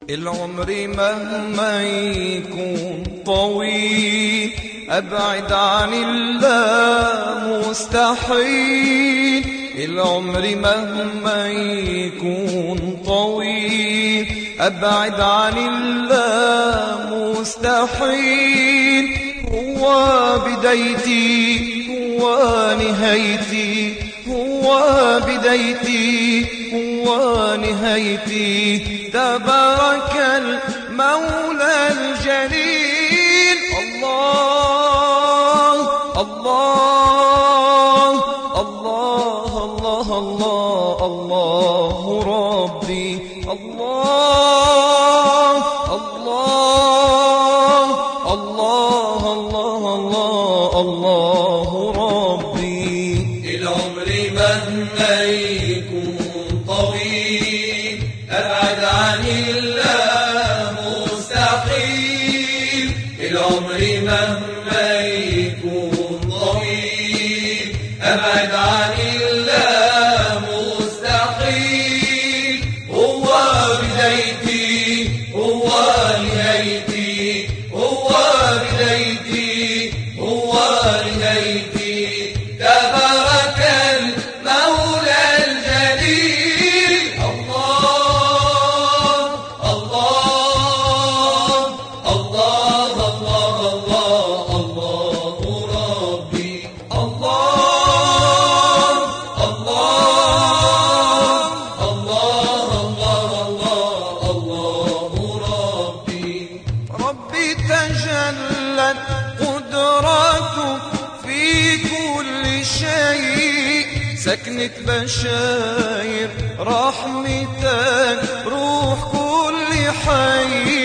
العمر مهما يكون طويل أبعد عن الله مستحيل. العمر مهما يكون طويل أبعد عن الله مستحيل. هو بدايتي هو نهايتي، هو بدايتي هو نهايتي. تبارك المولى الجليل. الله الله الله الله الله الله ربي. الله الله الله الله الله الله ربي. العمر مهما يكون طويل أبعد عن الله مستحيل. العمر مهما يكون طويل أبعد عن الله مستحيل. هو بدايتي هو نهايتي، هو بدايتي هو نهايتي. تبارك المولى الجليل. الله الله الله الله الله الله ربي. الله الله الله الله الله الله ربي. ربي تجلت قدرته في كل شيء، سكنت بشاير رحمتك روح كل حي.